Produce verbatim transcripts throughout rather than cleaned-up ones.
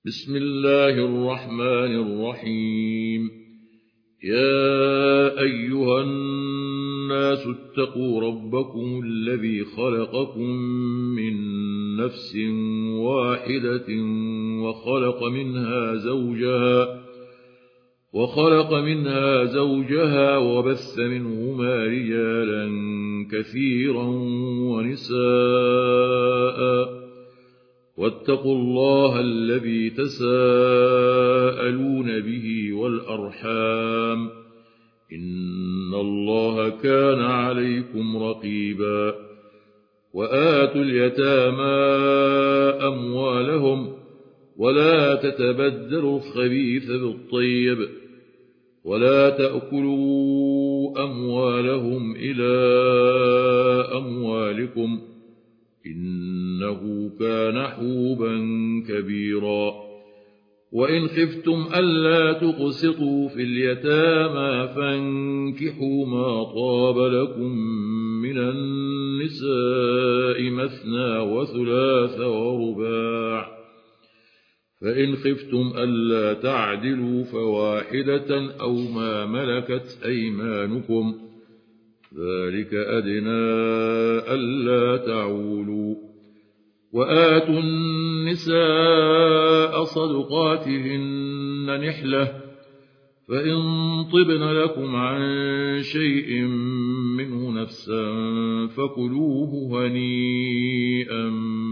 بسم الله الرحمن الرحيم. يا أيها الناس اتقوا ربكم الذي خلقكم من نفس واحدة وخلق منها زوجها وخلق منها زوجها وبث منهما رجالا كثيرا ونساء واتقوا الله الذي تساءلون به والأرحام إن الله كان عليكم رقيبا. وآتوا اليتامى أموالهم ولا تتبدلوا الخبيث بالطيب ولا تأكلوا أموالهم إلى أموالكم إنه كان حوبا كبيرا. وإن خفتم ألا تقسطوا في اليتامى فانكحوا ما طاب لكم من النساء مثنى وثلاث ورباع، فإن خفتم ألا تعدلوا فواحدة أو ما ملكت أيمانكم ذلك أدنى ألا تعولوا. وآتوا النساء صدقاتهن نحلة، فإن طبن لكم عن شيء منه نفسا فكلوه هنيئا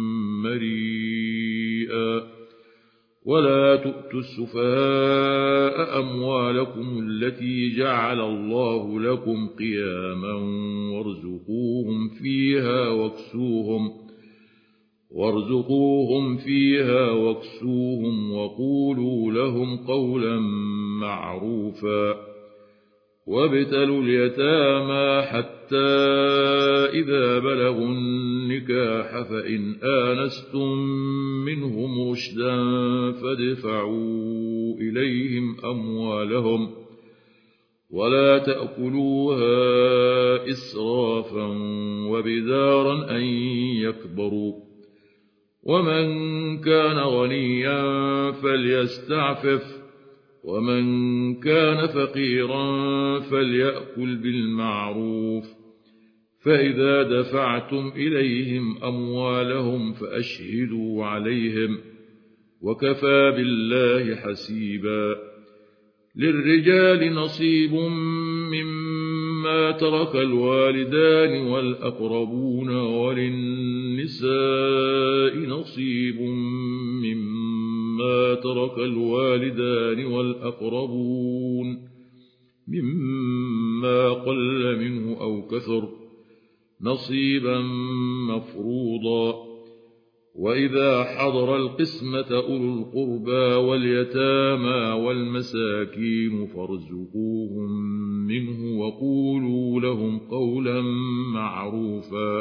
مريئا. ولا تؤتوا السفهاء أموالكم التي جعل الله لكم قياما وارزقوهم فيها واكسوهم وارزقوهم فيها واكسوهم وقولوا لهم قولا معروفا. وابتلوا اليتامى حتى إذا بلغوا النكاح فإن آنستم منهم رشدا فادفعوا إليهم أموالهم ولا تأكلوها إسرافا وبدارا أن يكبروا. ومن كان غنيا فليستعفف ومن كان فقيرا فليأكل بالمعروف. فإذا دفعتم إليهم أموالهم فأشهدوا عليهم وكفى بالله حسيبا. للرجال نصيب مما ترك الوالدان والأقربون وللنساء نصيب مما ترك الوالدان والأقربون مما قل منه أو كثر نصيبا مفروضا. وإذا حضر القسمة أولو القربى واليتامى والمساكين فارزقوهم منه وقولوا لهم قولا معروفا.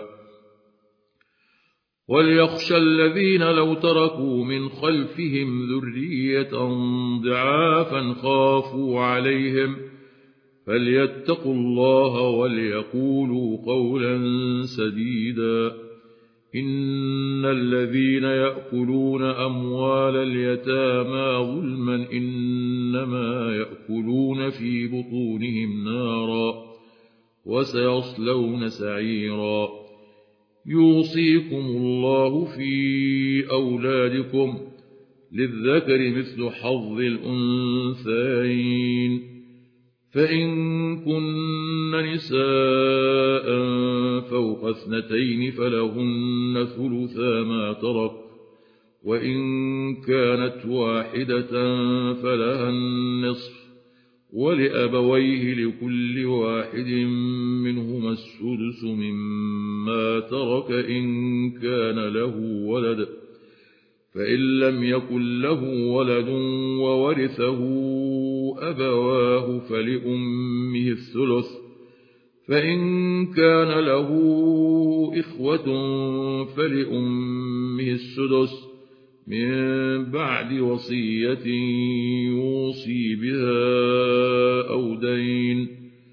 وليخشى الذين لو تركوا من خلفهم ذرية ضعافا خافوا عليهم فليتقوا الله وليقولوا قولا سديدا. إن الذين يأكلون أموال اليتامى ظلما إنما يأكلون في بطونهم نارا وسيصلون سعيرا. يوصيكم الله في أولادكم للذكر مثل حظ الأنثيين، فإن كن نساء فوق اثنتين فلهن ثلثا ما ترك، وإن كانت واحدة فلها النصف، ولأبويه لكل واحد منهما السدس مما ترك إن كان له ولد، فإن لم يكن له ولد وورثه أبواه فلأمه الثلث، فإن كان له إخوة فلأمه السدس من بعد وصية يوصي بها أو دين.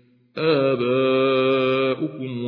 آباؤكم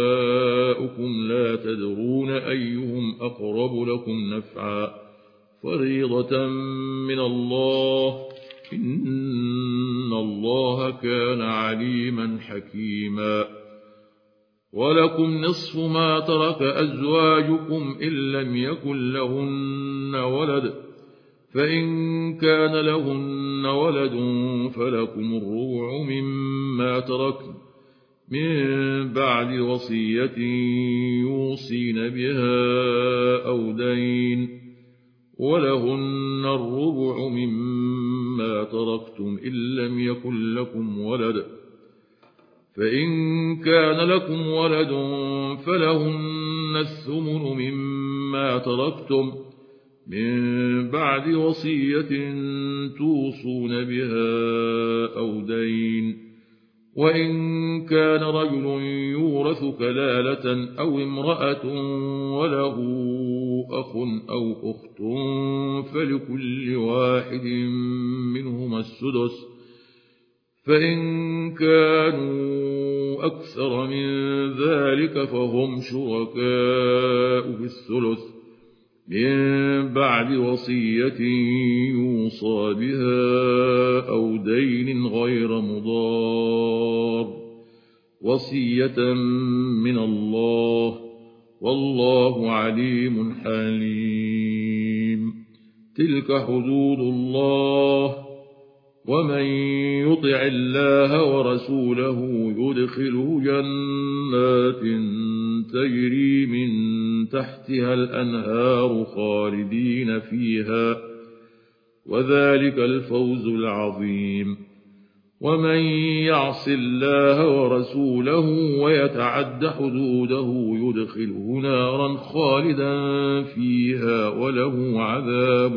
وأبناؤكم لا تدرون أيهم أقرب لكم نفعا فريضة من الله إن الله كان عليما حكيما ولكم نصف ما ترك أزواجكم إن لم يكن لهن ولد فإن كان لهن ولد فلكم الربع مما تركن من بعد وصية يوصين بها أو دين ولهن الربع مما تركتم إن لم يكن لكم ولد فإن كان لكم ولد فلهن الثمن مما تركتم من بعد وصية توصون بها أو دين وإن كان رجل يورث كلالة أو امرأة وله أخ أو أخت فلكل واحد منهما السدس فإن كانوا أكثر من ذلك فهم شركاء في الثلث من بعد وصية يوصى بها أو دين غير مضار وصية من الله والله عليم حليم تلك حدود الله ومن يطع الله ورسوله يدخله جنات تجري من تحتها الأنهار خالدين فيها وذلك الفوز العظيم ومن يعص الله ورسوله ويتعد حدوده يدخله نارا خالدا فيها وله عذاب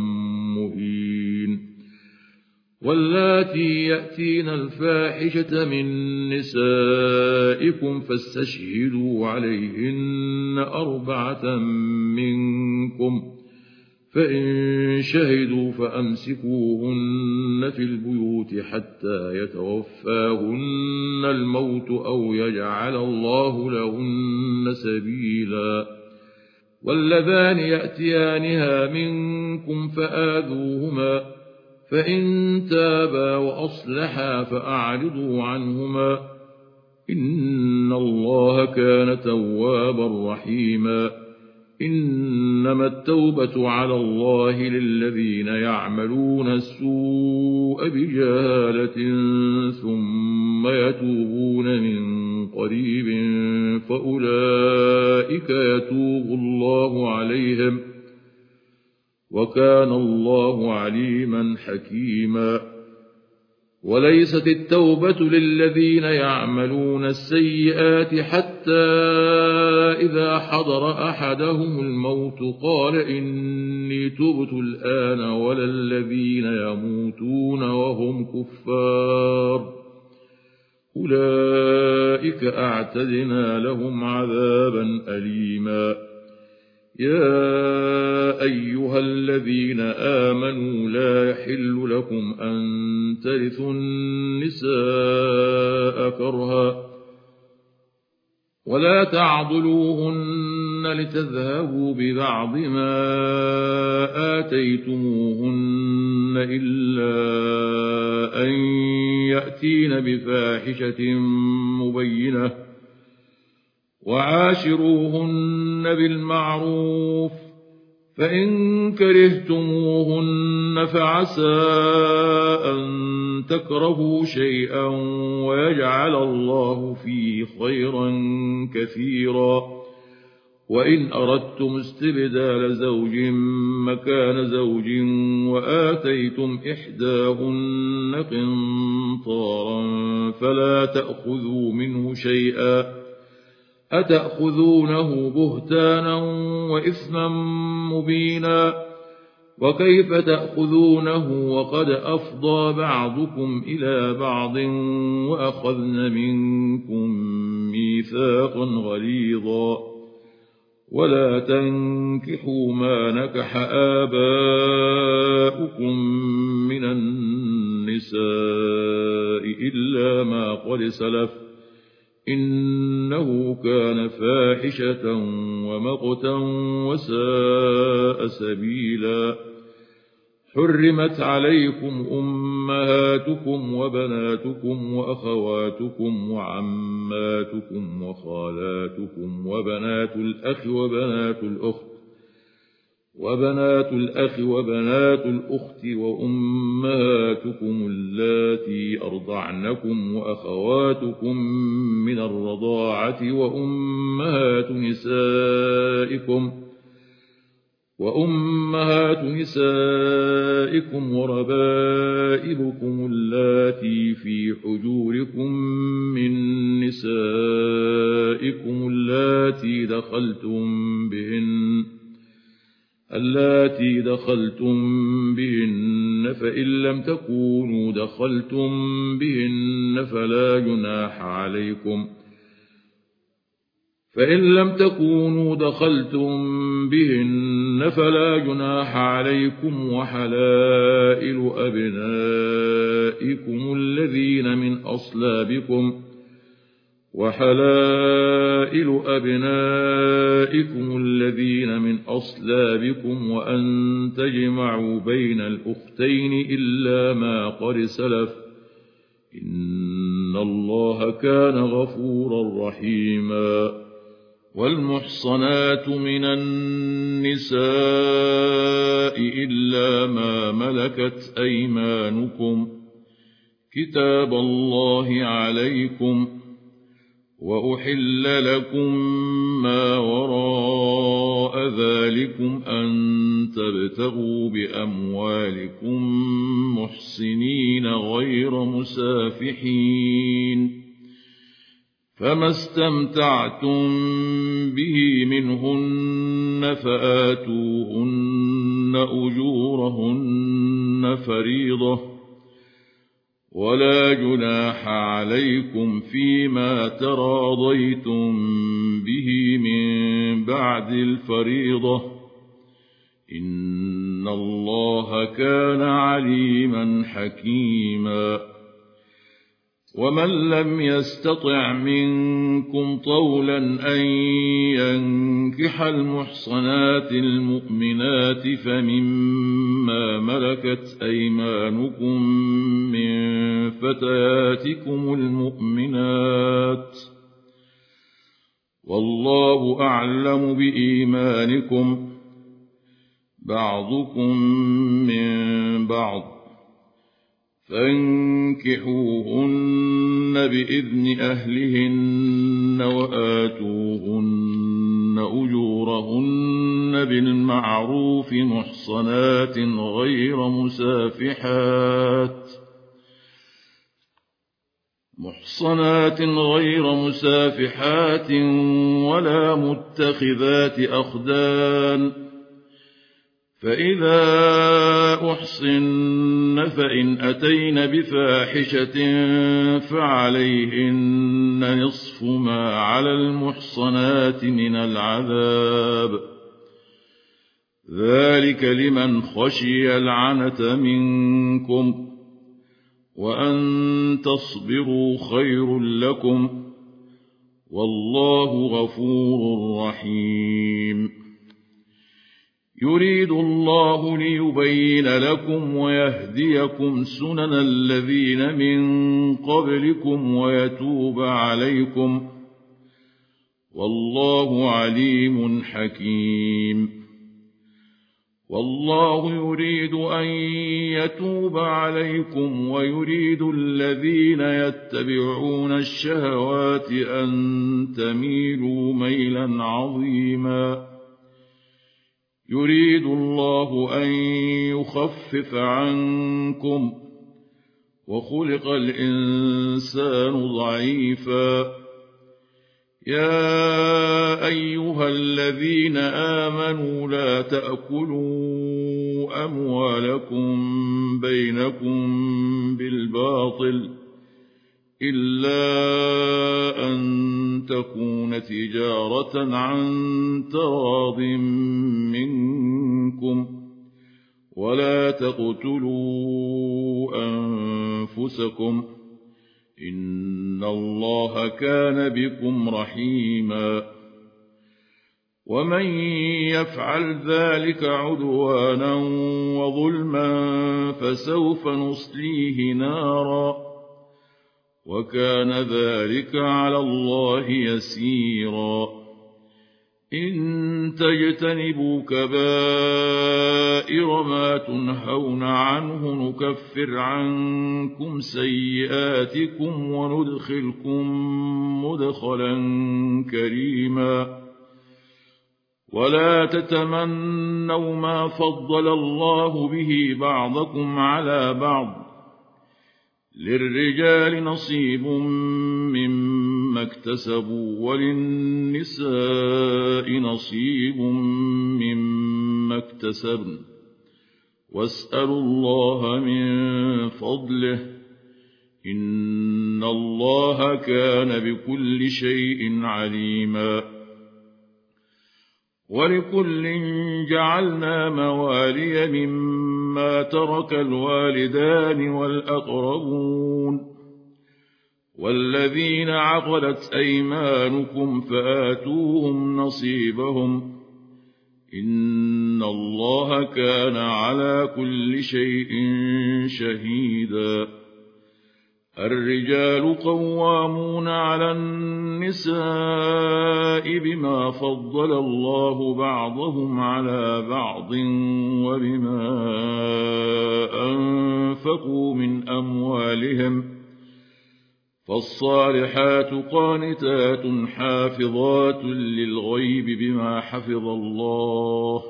مهين واللاتي يأتين الفاحشة من نسائكم فاستشهدوا عليهن أربعة منكم فإن شهدوا فأمسكوهن في البيوت حتى يتوفاهن الموت أو يجعل الله لهن سبيلا واللذان يأتيانها منكم فآذوهما فإن تابا وأصلحا فأعرضوا عنهما إن الله كان توابا رحيما إنما التوبة على الله للذين يعملون السوء بجهالة ثم يتوبون من قريب فأولئك يتوب الله عليهم وكان الله عليما حكيما وليست التوبة للذين يعملون السيئات حتى إذا حضر أحدهم الموت قال إني تبت الآن ولا الذين يموتون وهم كفار أولئك أعتدنا لهم عذابا أليما يا أيها الذين آمنوا لا يحل لكم أن ترثوا النساء كرها ولا تعضلوهن لتذهبوا ببعض ما آتيتموهن إلا أن يأتين بفاحشة مبينة وعاشروهن بالمعروف فإن كرهتموهن فعسى أن تكرهوا شيئا ويجعل الله فيه خيرا كثيرا وإن أردتم استبدال زوج مكان زوج وآتيتم إحداهن قنطارا فلا تأخذوا منه شيئا أتأخذونه بهتانا وإثما مبينا وكيف تأخذونه وقد أفضى بعضكم إلى بعض وأخذن منكم ميثاقا غليظا ولا تنكحوا ما نكح آباؤكم من النساء إلا ما قد سلف إنه كان فاحشة ومقتا وساء سبيلا حرمت عليكم أمهاتكم وبناتكم وأخواتكم وعماتكم وخالاتكم وبنات الأخ وبنات الأخت وبنات الأخ وبنات الأخت وأمهاتكم اللاتي أرضعنكم وأخواتكم من الرضاعة وأمهات نسائكم وأمهات نسائكم وربائبكم اللاتي في حجوركم من نسائكم اللاتي دخلتم بهن اللاتي دخلتم بهن فإن لم تكونوا دخلتم بهن فلا جناح عليكم فإن لم تكونوا دخلتم بهن فلا جناح عليكم وحلائل أبنائكم الذين من أصلابكم وحلائل أبنائكم الذين من أصلابكم وأن تجمعوا بين الأختين إلا ما قد سلف إن الله كان غفورا رحيما والمحصنات من النساء إلا ما ملكت أيمانكم كتاب الله عليكم وأحل لكم ما وراء ذلكم أن تبتغوا بأموالكم محسنين غير مسافحين فما استمتعتم به منهن فآتوهن أجورهن فريضة ولا جناح عليكم فيما تراضيتم به من بعد الفريضة إن الله كان عليما حكيما ومن لم يستطع منكم طولا أن ينكح المحصنات المؤمنات فمما ملكت أيمانكم من فتياتكم المؤمنات والله أعلم بإيمانكم بعضكم من بعض فانكحوهن بإذن أهلهن وآتوهن أجورهن بالمعروف محصنات غير مسافحات محصنات غير مسافحات ولا متخذات أخدان فإذا أحصن فإن أتين بفاحشة فعليهن نصف ما على المحصنات من العذاب ذلك لمن خشي العنة منكم وأن تصبروا خير لكم والله غفور رحيم يريد الله ليبين لكم ويهديكم سنن الذين من قبلكم ويتوب عليكم والله عليم حكيم والله يريد أن يتوب عليكم ويريد الذين يتبعون الشهوات أن تميلوا ميلا عظيما يريد الله أن يخفف عنكم وخلق الإنسان ضعيفا يا أيها الذين آمنوا لا تأكلوا أموالكم بينكم بالباطل إلا أن تكون تجارة عن تراض منكم ولا تقتلوا أنفسكم إن الله كان بكم رحيما ومن يفعل ذلك عدوانا وظلما فسوف نصليه نارا وكان ذلك على الله يسيرا إن تجتنبوا كبائر ما تنهون عنه نكفر عنكم سيئاتكم وندخلكم مدخلا كريما ولا تتمنوا ما فضل الله به بعضكم على بعض للرجال نصيب مما اكتسبوا وللنساء نصيب مما اكتسبن واسألوا الله من فضله إن الله كان بكل شيء عليما ولكل جعلنا موالي مما ترك الوالدان والأقربون والذين عقدت أيمانكم فآتوهم نصيبهم إن الله كان على كل شيء شهيدا الرجال قوامون على النساء بما فضل الله بعضهم على بعض وبما أنفقوا من أموالهم فالصالحات قانتات حافظات للغيب بما حفظ الله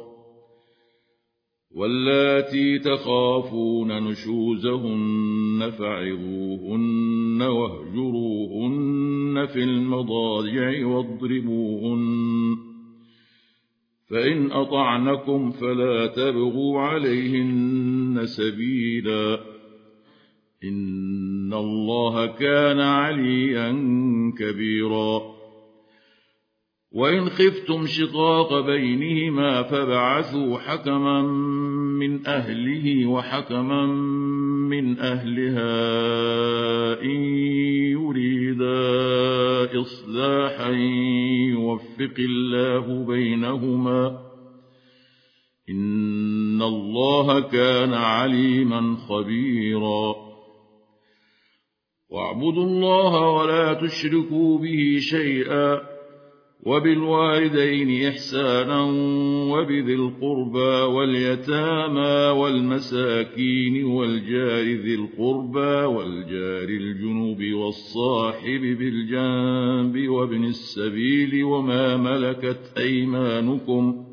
واللاتي تخافون نشوزهن فعظوهن واهجروهن في المضاجع واضربوهن فإن أطعنكم فلا تبغوا عليهن سبيلا إن الله كان عليا كبيرا وإن خفتم شقاق بينهما فابعثوا حكما من أهله وحكما من أهلها إن يريدا إصلاحا يوفق الله بينهما إن الله كان عليما خبيرا واعبدوا الله ولا تشركوا به شيئا وبالوالدين إحسانا وبذي القربى واليتامى والمساكين والجار ذي القربى والجار الجنوب والصاحب بالجنب وابن السبيل وما ملكت أيمانكم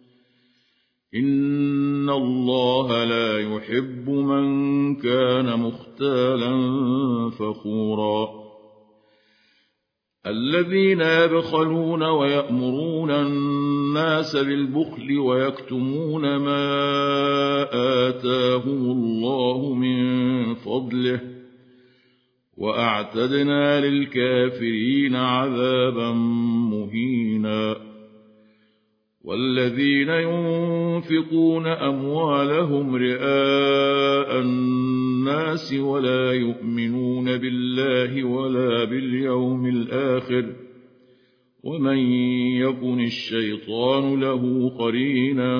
إن الله لا يحب من كان مختالا فخورا الذين يبخلون ويأمرون الناس بالبخل ويكتمون ما آتاهم الله من فضله وأعتدنا للكافرين عذابا مهينا والذين ينفقون أموالهم رئاء الناس ولا يؤمنون بالله ولا باليوم الآخر ومن يكن الشيطان له قرينا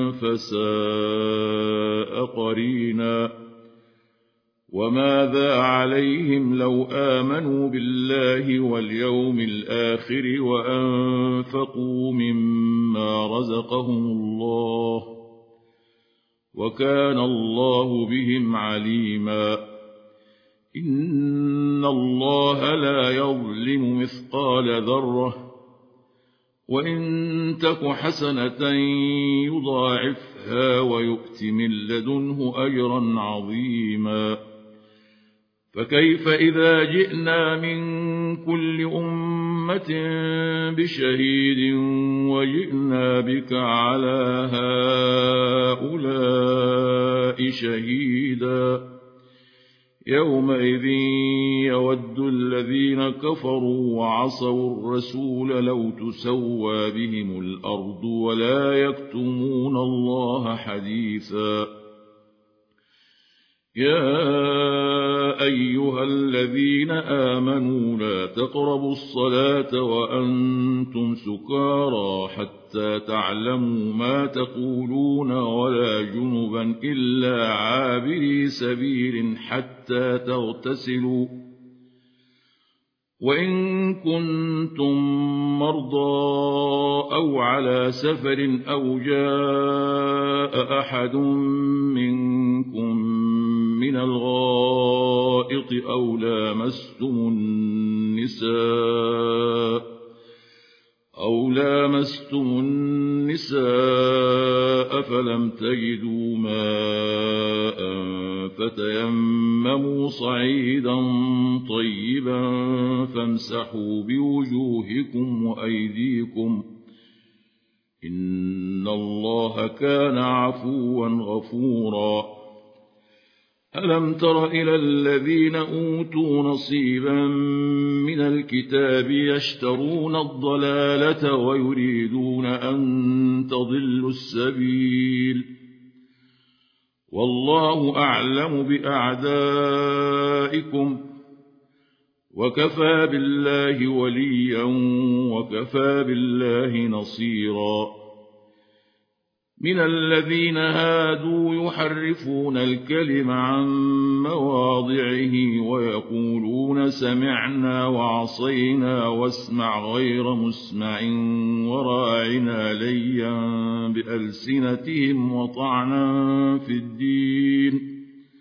فساء قرينا وماذا عليهم لو آمنوا بالله واليوم الآخر وأنفقوا مما رزقهم الله وكان الله بهم عليما إن الله لا يظلم مثقال ذرة وإن تك حسنة يضاعفها ويؤت من لدنه أجرا عظيما فكيف إذا جئنا من كل أمة بشهيد وجئنا بك على هؤلاء شهيدا يومئذ يود الذين كفروا وعصوا الرسول لو تسوى بهم الأرض ولا يكتمون الله حديثا يا أيها الذين آمنوا لا تقربوا الصلاة وأنتم سكارى حتى حتى تعلموا ما تقولون ولا جنبا إلا عابري سبيل حتى تغتسلوا وإن كنتم مرضى أو على سفر أو جاء أحد منكم من الغائط أو لامستم النساء أو لامستم النساء فلم تجدوا ماء فتيمموا صعيدا طيبا فامسحوا بوجوهكم وأيديكم إن الله كان عفوا غفورا ألم تر إلى الذين أوتوا نصيبا من الكتاب يشترون الضلالة ويريدون أن تضلوا السبيل والله أعلم بأعدائكم وكفى بالله وليا وكفى بالله نصيرا من الذين هادوا يحرفون الكلم عن مواضعه ويقولون سمعنا وعصينا واسمع غير مسمع وراعنا ليا بألسنتهم وطعنا في الدين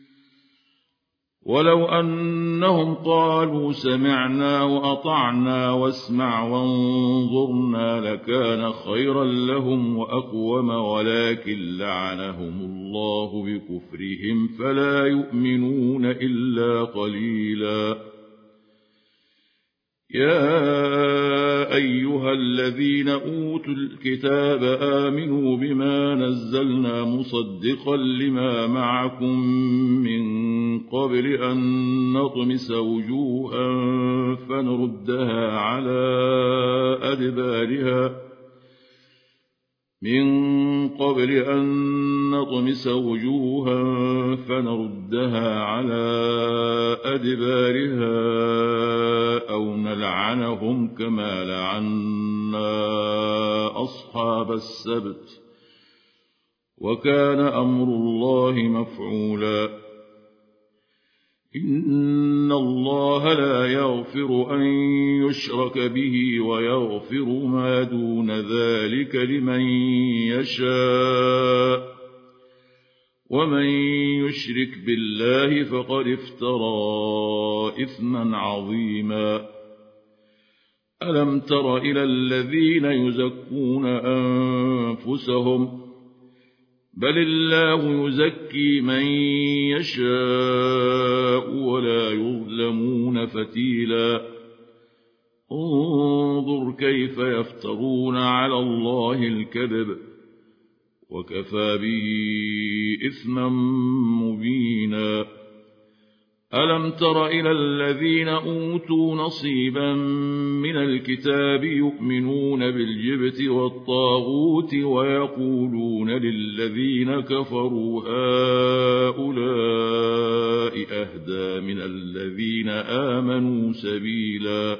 ولو أنهم قالوا سمعنا وأطعنا واسمع وانظرنا لكان خيرا لهم وأقوم ولكن لعنهم الله بكفرهم فلا يؤمنون إلا قليلا يا أيها الذين أوتوا الكتاب آمنوا بما نزلنا مصدقا لما معكم من قبل أن نطمس وجوها فنردها على أدبارها من قبل أن نطمس وجوها فنردها على أدبارها أو نلعنهم كما لعنا أصحاب السبت وكان أمر الله مفعولا إن الله لا يغفر أن يشرك به ويغفر ما دون ذلك لمن يشاء ومن يشرك بالله فقد افترى إثما عظيما ألم تر إلى الذين يزكون أنفسهم بل الله يزكي من يشاء ولا يظلمون فتيلا انظر كيف يفترون على الله الكذب وكفى به إثما مبينا ألم تر إلى الذين أوتوا نصيبا من الكتاب يؤمنون بالجبت والطاغوت ويقولون للذين كفروا هؤلاء أهدى من الذين آمنوا سبيلا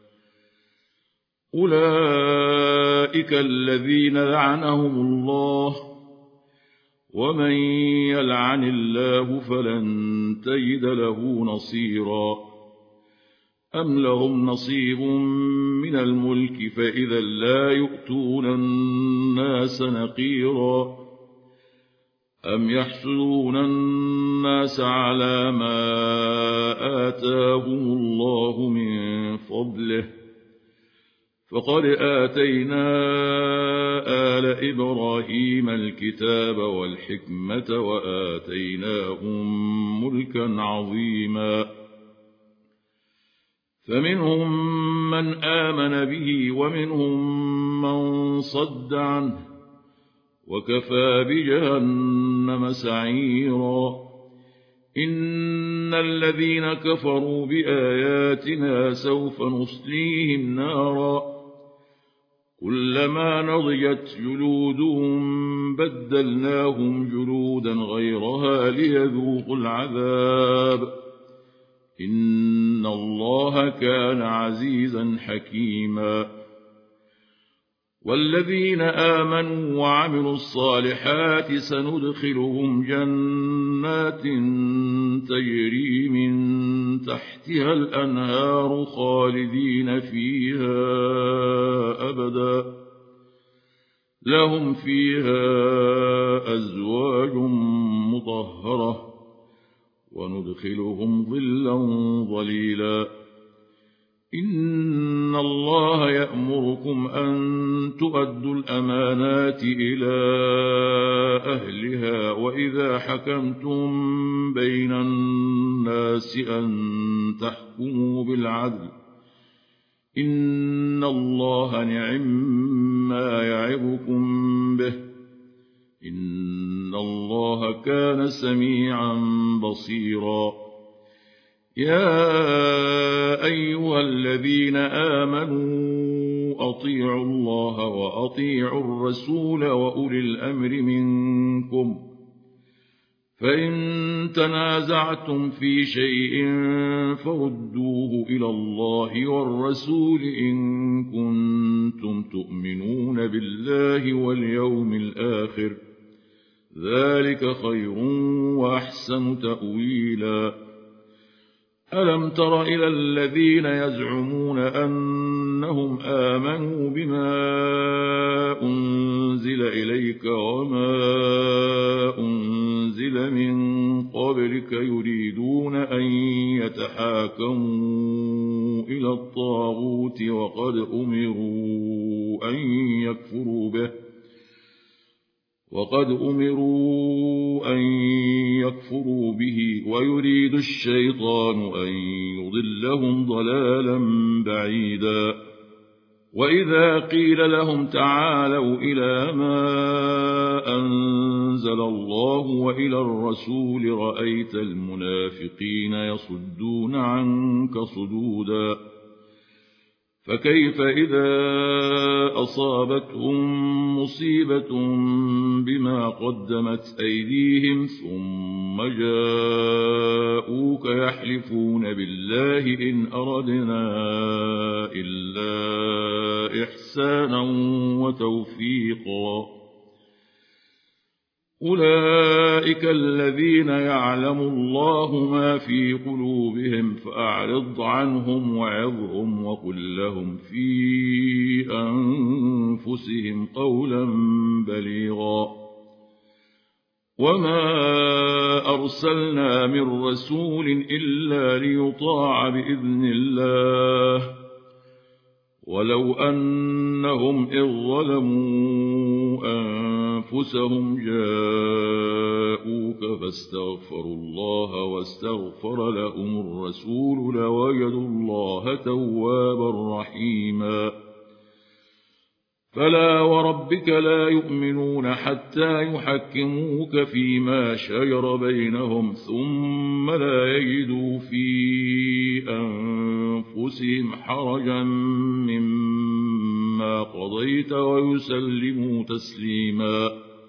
أولئك الذين لعنهم الله ومن يلعن الله فلن تجد له نصيرا أم لهم نصيب من الملك فإذا لا يؤتون الناس نقيرا أم يحسدون الناس على ما آتاهم الله من فضله فقد آتينا آل إبراهيم الكتاب والحكمة وآتيناهم ملكا عظيما فمنهم من آمن به ومنهم من صد عنه وكفى بجهنم سعيرا إن الذين كفروا بآياتنا سوف نصليهم نارا كلما نضجت جلودهم بدلناهم جلودا غيرها ليذوقوا العذاب إن الله كان عزيزا حكيما والذين آمنوا وعملوا الصالحات سندخلهم جنات تجري من تحتها الأنهار خالدين فيها أبدا لهم فيها أزواج مطهرة وندخلهم ظلا ظليلا إن الله يأمركم أن تؤدوا الأمانات إلى أهلها وإذا حكمتم بين الناس أن تحكموا بالعدل إن الله نعم ما يعظكم به إن الله كان سميعا بصيرا يا أيها الذين آمنوا أطيعوا الله وأطيعوا الرسول وأولي الأمر منكم فإن تنازعتم في شيء فردوه إلى الله والرسول إن كنتم تؤمنون بالله واليوم الآخر ذلك خير وأحسن تأويلا ألم تر إلى الذين يزعمون أنهم آمنوا بما أنزل إليك وما أنزل من قبلك يريدون أن يتحاكموا إلى الطاغوت وقد أمروا أن يكفروا به وقد أمروا أن يكفروا به ويريد الشيطان أن يضلهم ضلالا بعيدا وإذا قيل لهم تعالوا إلى ما أنزل الله وإلى الرسول رأيت المنافقين يصدون عنك صدودا فكيف إذا أصابتهم مصيبة بما قدمت أيديهم ثم جاءوك يحلفون بالله إن أردنا إلا إحسانا وتوفيقا أولئك الذين يعلم الله ما في قلوبهم فأعرض عنهم وعظهم وقل لهم في أنفسهم قولا بليغا وما أرسلنا من رسول إلا ليطاع بإذن الله ولو أنهم إذ ظلموا أنفسهم جاءوك فاستغفروا الله واستغفر لهم الرسول لوجدوا الله توابا رحيما فلا وربك لا يؤمنون حتى يحكموك فيما شجر بينهم ثم لا يجدوا في أنفسهم حرجا مما قضيت ويسلموا تسليما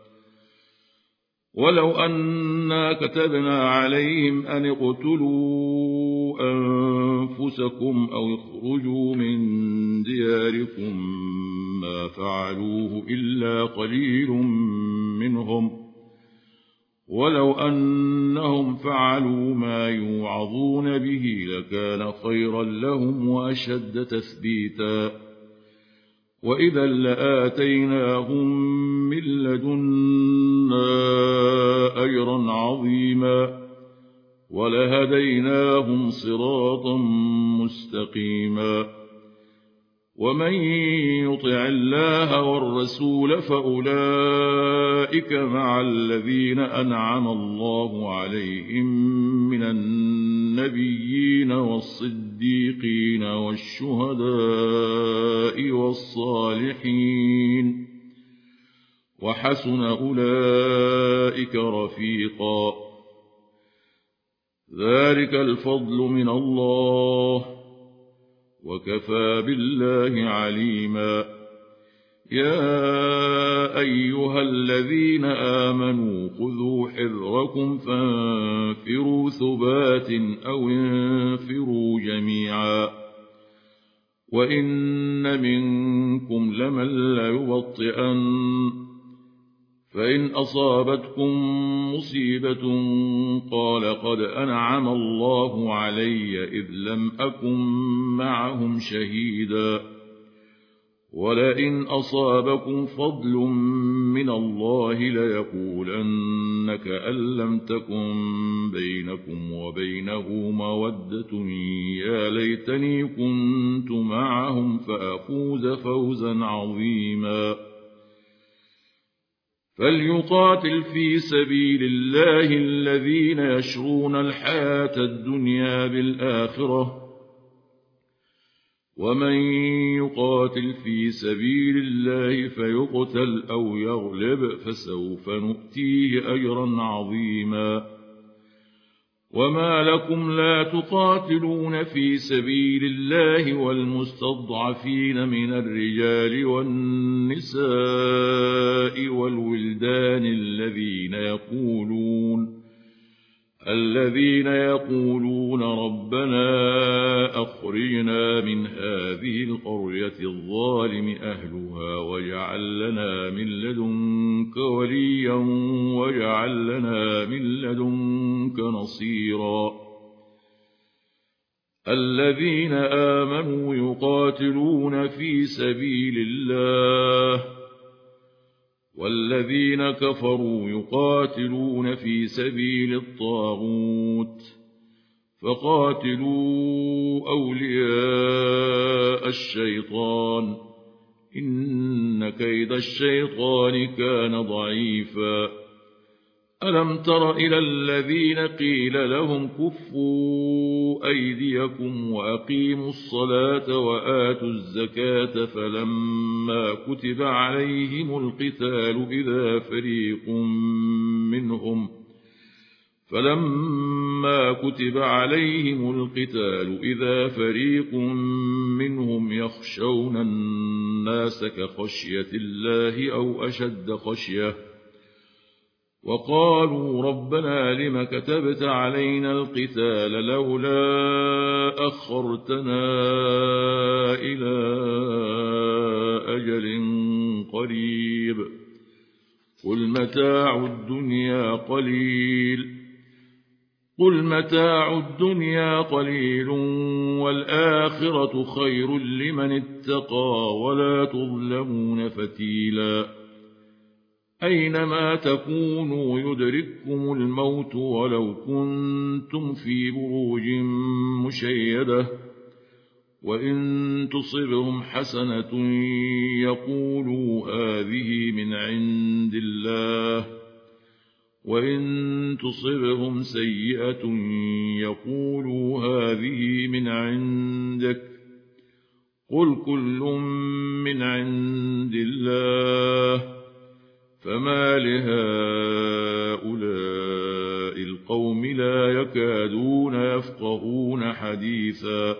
ولو أنا كتبنا عليهم أن اقتلوا أنفسكم أو اخرجوا من دياركم ما فعلوه إلا قليل منهم ولو أنهم فعلوا ما يوعظون به لكان خيرا لهم وأشد تثبيتا وإذا لآتيناهم من لدنا أجرا عظيما ولهديناهم صراطا مستقيما ومن يطع الله والرسول فأولئك مع الذين أنعم الله عليهم من النبيين والصديقين والشهداء والصالحين وحسن أولئك رفيقا ذلك الفضل من الله وكفى بالله عليما يا أيها الذين آمنوا خذوا حذركم فانفروا ثبات أو انفروا جميعا وإن منكم لمن ليبطئن فإن أصابتكم مصيبة قال قد أنعم الله علي إذ لم أكن معهم شهيدا ولئن أصابكم فضل من الله ليقولن كأن لم تكن بينكم وبينه مودة يا ليتني كنت معهم فأفوز فوزا عظيما فليقاتل في سبيل الله الذين يشرون الحياة الدنيا بالآخرة ومن يقاتل في سبيل الله فيقتل أو يغلب فسوف نؤتيه أجرا عظيما وما لكم لا تقاتلون في سبيل الله والمستضعفين من الرجال والنساء والولدان الذين يقولون الذين يقولون ربنا أخرجنا من هذه القرية الظالم أهلها واجعل لنا من لدنك وليا واجعل لنا من لدنك نصيرا الذين آمنوا يقاتلون في سبيل الله والذين كفروا يقاتلون في سبيل الطاغوت فقاتلوا أولياء الشيطان إن كيد الشيطان كان ضعيفا ألم تر إلى الذين قيل لهم كفوا أيديكم وأقيموا الصلاة وآتوا الزكاة فلما كتب عليهم القتال إذا فريق منهم فلما كتب عليهم القتال إذا فريق منهم يخشون الناس كخشية الله أو أشد خشية وقالوا ربنا لم كتبت علينا القتال لولا أخرتنا إلى أجل قريب قل متاع الدنيا قليل قل متاع الدنيا قليل والآخرة خير لمن اتقى ولا تظلمون فتيلا أينما تكونوا يدرككم الموت ولو كنتم في بروج مشيدة وإن تصبهم حسنة يقولوا هذه من عند الله وإن تصبهم سيئة يقولوا هذه من عندك قل كل من عند الله فما لهؤلاء القوم لا يكادون يفقهون حديثا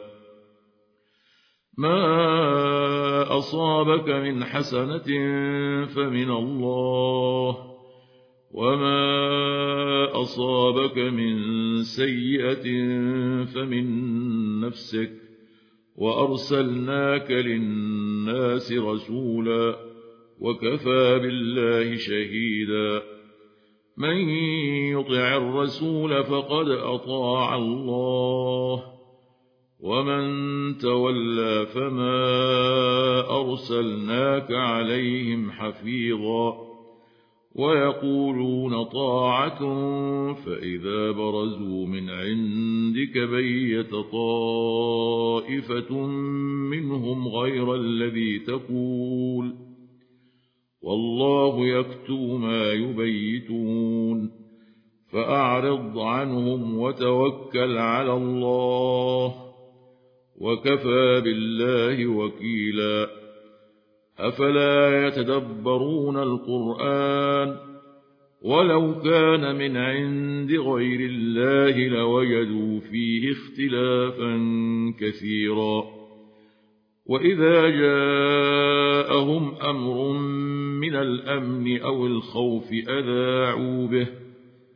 ما أصابك من حسنة فمن الله وما أصابك من سيئة فمن نفسك وأرسلناك للناس رسولا وكفى بالله شهيدا من يطع الرسول فقد أطاع الله ومن تولى فما أرسلناك عليهم حفيظا ويقولون طاعة فإذا برزوا من عندك بيت طائفة منهم غير الذي تقول والله يكتب ما يبيتون فأعرض عنهم وتوكل على الله وكفى بالله وكيلا أفلا يتدبرون القرآن ولو كان من عند غير الله لوجدوا فيه اختلافا كثيرا وإذا جاءهم أمر من الأمن أو الخوف أذاعوا به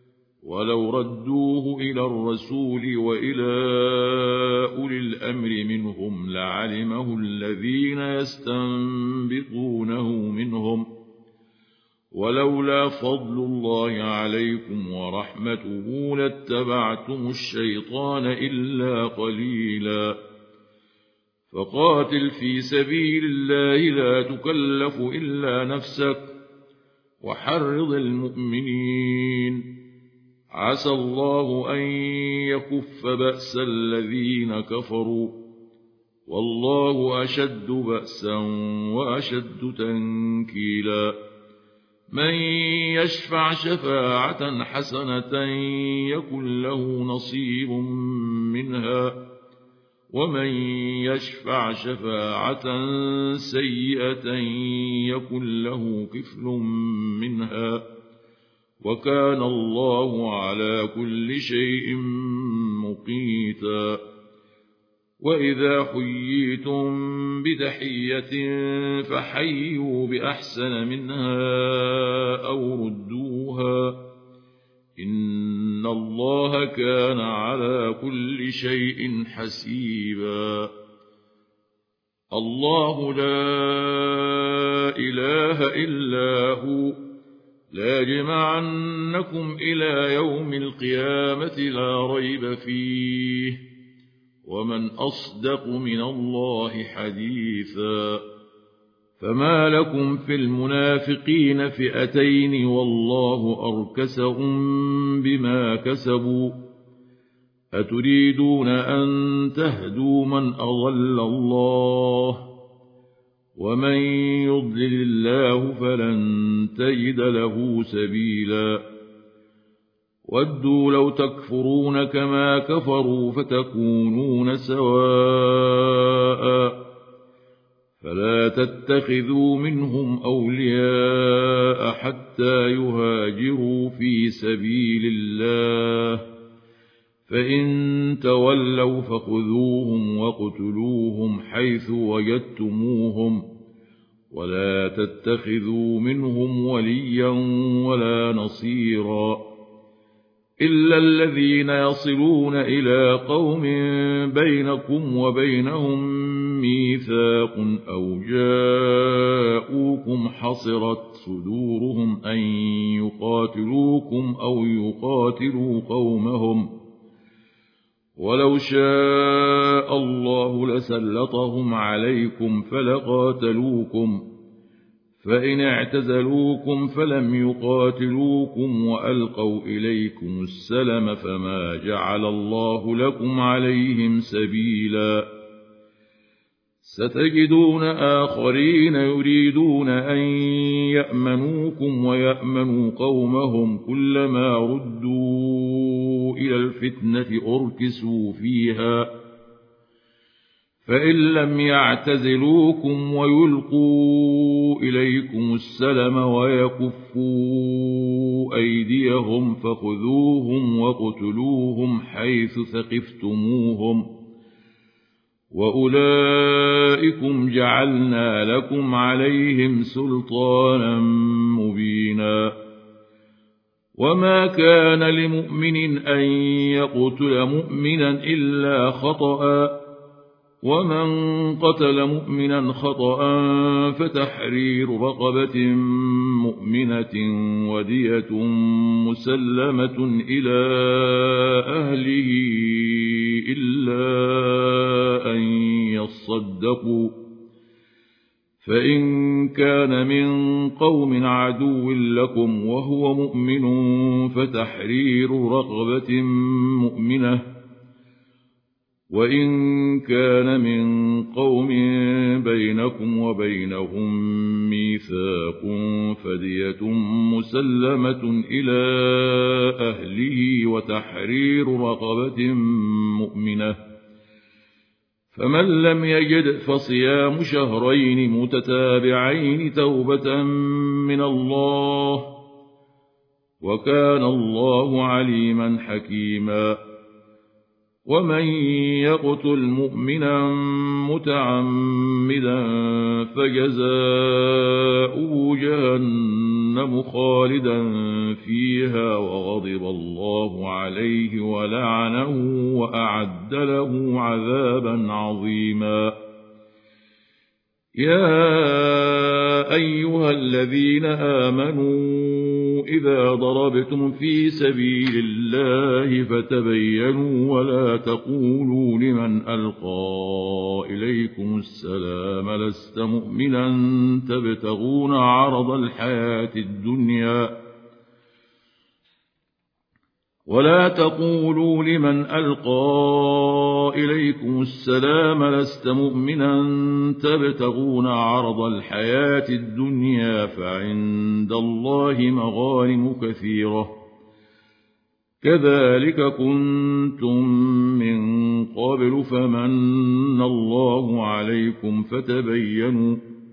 ولو ردوه إلى الرسول وإلى أولي الأمر منهم لعلمه الذين يستنبطونه منهم، ولولا فضل الله عليكم ورحمته لاتبعتم الشيطان إلا قليلا. فقاتل في سبيل الله لا تكلف إلا نفسك وحرض المؤمنين، عسى الله أن يكف بأس الذين كفروا، والله أشد بأسا وأشد تنكيلا. من يشفع شفاعة حسنة يكن له نصيب منها، ومن يشفع شفاعة سيئة يكن له كفل منها، وكان الله على كل شيء مقيتا. وإذا حييتم بتحية فحيوا بأحسن منها أو ردوها، إن الله كان على كل شيء حسيبا. الله لا إله إلا هو، ليجمعنكم إلى يوم القيامة لا ريب فيه، ومن أصدق من الله حديثا. فما لكم في المنافقين فئتين والله أركسهم بما كسبوا، أتريدون أن تهدوا من أضل الله، ومن يضلل الله فلن تجد له سبيلا. ودوا لو تكفرون كما كفروا فتكونون سواء، فلا تتخذوا منهم أولياء حتى يهاجروا في سبيل الله، فإن تولوا فخذوهم وقتلوهم حيث وجدتموهم، ولا تتخذوا منهم وليا ولا نصيرا، إلا الذين يصلون إلى قوم بينكم وبينهم ميثاق أو جاءوكم حصرت صدورهم أن يقاتلوكم أو يقاتلوا قومهم، ولو شاء الله لسلطهم عليكم فلقاتلوكم، فإن اعتزلوكم فلم يقاتلوكم وألقوا إليكم السلم فما جعل الله لكم عليهم سبيلا. ستجدون آخرين يريدون أن يأمنوكم ويأمنوا قومهم، كلما ردوا إلى الفتنة أركسوا فيها، فإن لم يعتزلوكم ويلقوا إليكم السلم ويكفوا أيديهم فخذوهم وقتلوهم حيث ثقفتموهم، وأولئكم جعلنا لكم عليهم سلطانا مبينا. وما كان لمؤمن أن يقتل مؤمنا إلا خطأ، ومن قتل مؤمنا خطأ فتحرير رقبة مؤمنة ودية مسلمة إلى أهله إلا أن يصدقوا، فإن كان من قوم عدو لكم وهو مؤمن فتحرير رقبة مؤمنة، وإن كان من قوم بينكم وبينهم ميثاق فدية مسلمة إلى أهله وتحرير رقبة مؤمنة، فمن لم يجد فصيام شهرين متتابعين توبة من الله، وكان الله عليما حكيما. ومن يقتل مؤمنا متعمدا فجزاؤه جهنم خالدا فيها وغضب الله عليه ولعنه وأعد له عذابا عظيما. يا أيها الذين آمنوا إذا ضربتم في سبيل الله فتبينوا ولا تقولوا لمن ألقى إليكم السلام لست مؤمنا تبتغون عرض الحياة الدنيا ولا تقولوا لمن ألقى إليكم السلام لست مؤمنا تبتغون عرض الحياة الدنيا فعند الله مغانم كثيرة كذلك كنتم من قبل فمن الله عليكم فتبينوا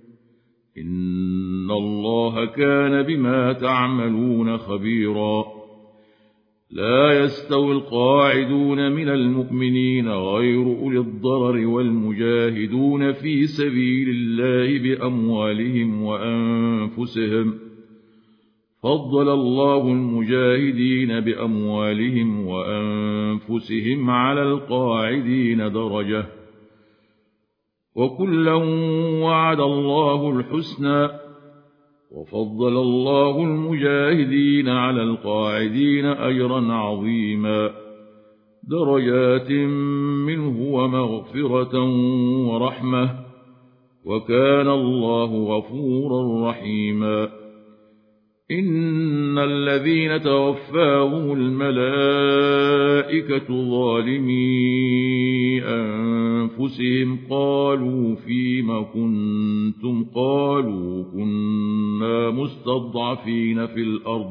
إن الله كان بما تعملون خبيرا. لا يستوي القاعدون من المؤمنين غير أولي الضرر والمجاهدون في سبيل الله بأموالهم وأنفسهم فضل الله المجاهدين بأموالهم وأنفسهم على القاعدين درجة وكلا وعد الله الحسنى وفضل الله المجاهدين على القاعدين أجرا عظيما درجات منه ومغفرة ورحمة وكان الله غفورا رحيما. إن الذين توفاهم الملائكة ظالمي أنفسهم قالوا فيم كنتم قالوا كنا مستضعفين في الأرض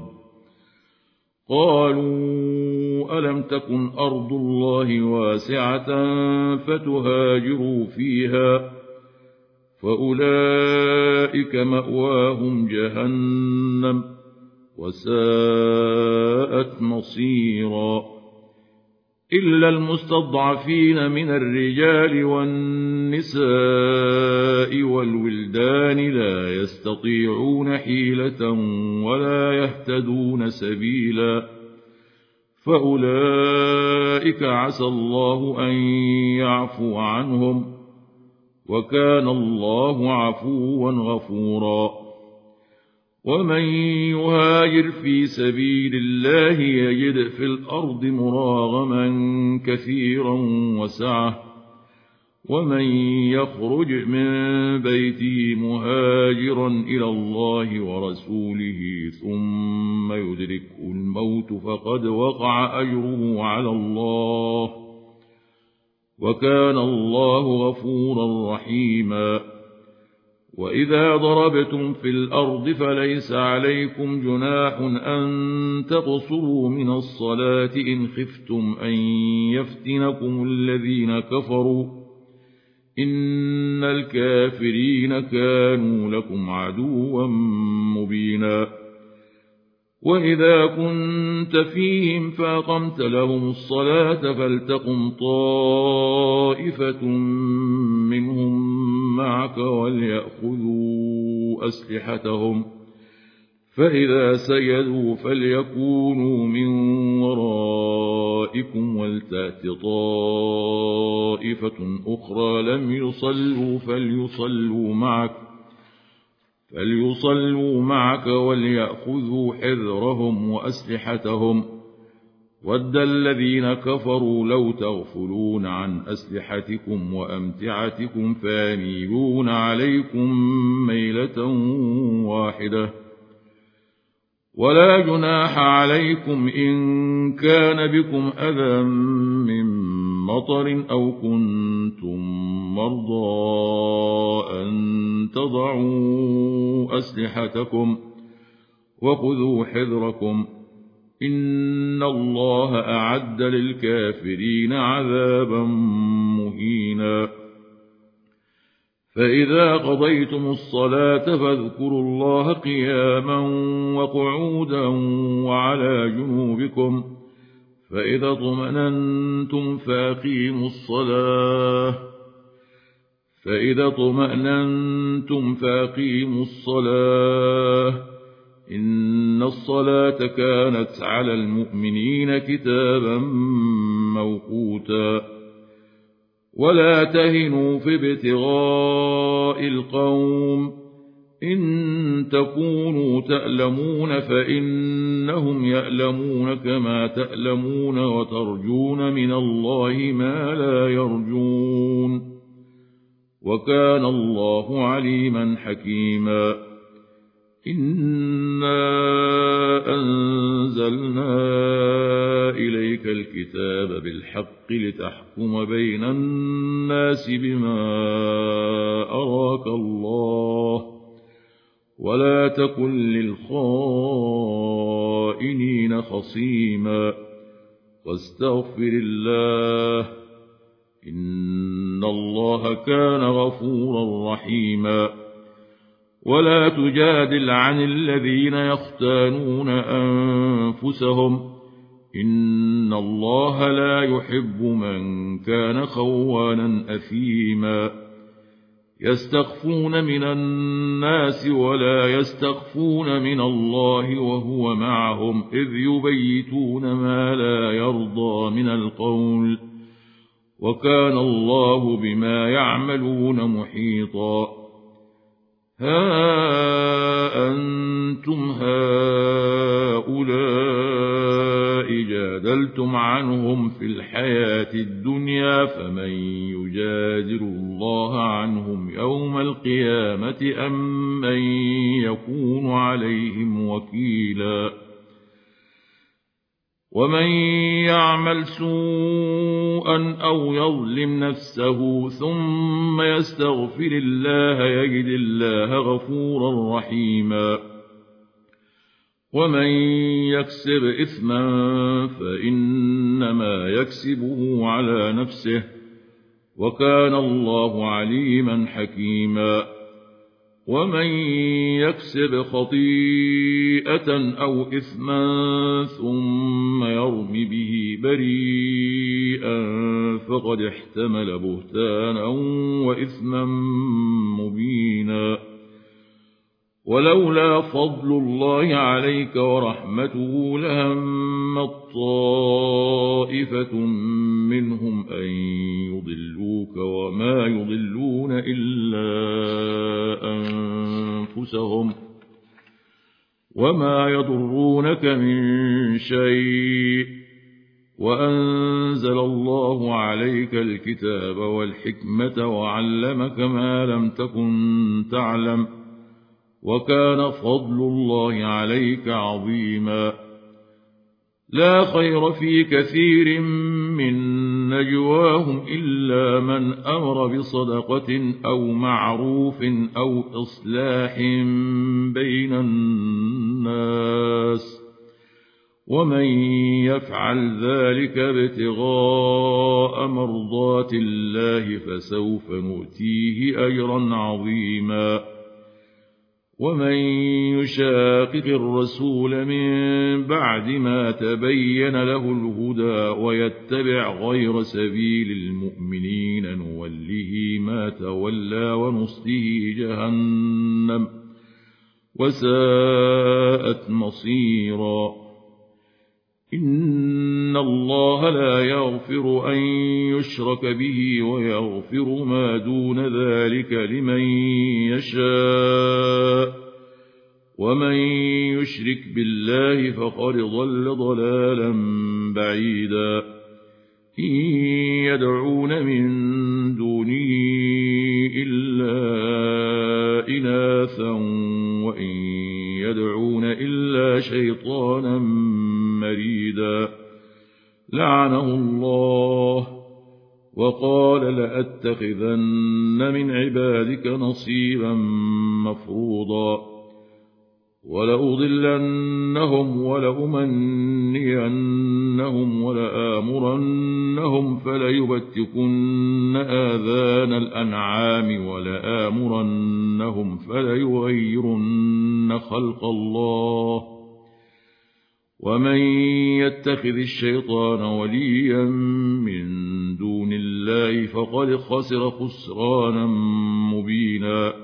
قالوا ألم تكن أرض الله واسعة فتهاجروا فيها فأولئك مأواهم جهنم وساءت مصيرا. إلا المستضعفين من الرجال والنساء والولدان لا يستطيعون حيلة ولا يهتدون سبيلا فأولئك عسى الله أن يعفو عنهم وكان الله عفوا غفورا. ومن يهاجر في سبيل الله يجد في الأرض مراغما كثيرا وسعة ومن يخرج من بيته مهاجرا إلى الله ورسوله ثم يدركه الموت فقد وقع أجره على الله وكان الله غفورا رحيما. وإذا ضربتم في الأرض فليس عليكم جناح أن تقصروا من الصلاة إن خفتم أن يفتنكم الذين كفروا إن الكافرين كانوا لكم عدوا مبينا. وإذا كنت فيهم فأقمت لهم الصلاة فلتقم طائفة منهم معك وليأخذوا أسلحتهم فإذا سجدوا فليكونوا من ورائكم ولتأت طائفة أخرى لم يصلوا فليصلوا معك فليصلوا معك وليأخذوا حذرهم وأسلحتهم ود الذين كفروا لو تغفلون عن أسلحتكم وأمتعتكم فيميلون عليكم ميلة واحدة ولا جناح عليكم إن كان بكم أذى من مطر أو كنتم مرضى أن تضعوا أسلحتكم وخذوا حذركم إن الله أعد للكافرين عذابا مهينا. فإذا قضيتم الصلاة فاذكروا الله قياما وقعودا وعلى جنوبكم فإذا اطمأننتم فأقيموا الصلاة فإذا اطمأننتم فأقيموا الصلاة إن الصلاة كانت على المؤمنين كتابا موقوتا ولا تهنوا في ابتغاء القوم إن تكونوا تألمون فإنهم يألمون كما تألمون وترجون من الله ما لا يرجون وكان الله عليما حكيما إنا أنزلنا إليك الكتاب بالحق لتحكم بين الناس بما أراك الله ولا تكن للخائنين خصيما واستغفر الله إن الله كان غفورا رحيما ولا تجادل عن الذين يختانون أنفسهم إن الله لا يحب من كان خوانا أثيما يستخفون من الناس ولا يستخفون من الله وهو معهم إذ يبيتون ما لا يرضى من القول وكان الله بما يعملون محيطا ها أنتم هؤلاء جادلتم عنهم في الحياة الدنيا فمن يجادل الله عنهم يوم القيامة أم من يكون عليهم وكيلا ومن يعمل سوءا أو يظلم نفسه ثم يستغفر الله يجد الله غفورا رحيما ومن يكسب إثما فإنما يكسبه على نفسه وكان الله عليما حكيما ومن يكسب خطيئة أو إثما ثم يرم به بريئا فقد احتمل بهتانا وإثما مبينا ولولا فضل الله عليك ورحمته لهم طائفة منهم أن يضلوك وما يضلون إلا أنفسهم وما يضرونك من شيء وأنزل الله عليك الكتاب والحكمة وعلمك ما لم تكن تعلم وكان فضل الله عليك عظيما لا خير في كثير من نجواهم إلا من أمر بصدقة أو معروف أو إصلاح بين الناس ومن يفعل ذلك ابتغاء مرضات الله فسوف نؤتيه أجرا عظيما ومن يشاقق الرسول من بعد ما تبين له الهدى ويتبع غير سبيل المؤمنين نوله ما تولى ونصله جهنم وساءت مصيرا إن الله لا يغفر أن يشرك به ويغفر ما دون ذلك لمن يشاء ومن يشرك بالله فقد ضل ضلالا بعيدا إن يدعون من دونه إلا إناثا وإن يدعون إلا شيطانا مريدا لعنه الله وقال لأتخذن من عبادك نصيبا مفروضا ولأضلنهم ولأمنينهم ولآمرنهم فليبتكن آذان الأنعام ولآمرنهم فليغيرن خلق الله ومن يتخذ الشيطان وليا من دون الله فقد خسر خسرانا مبينا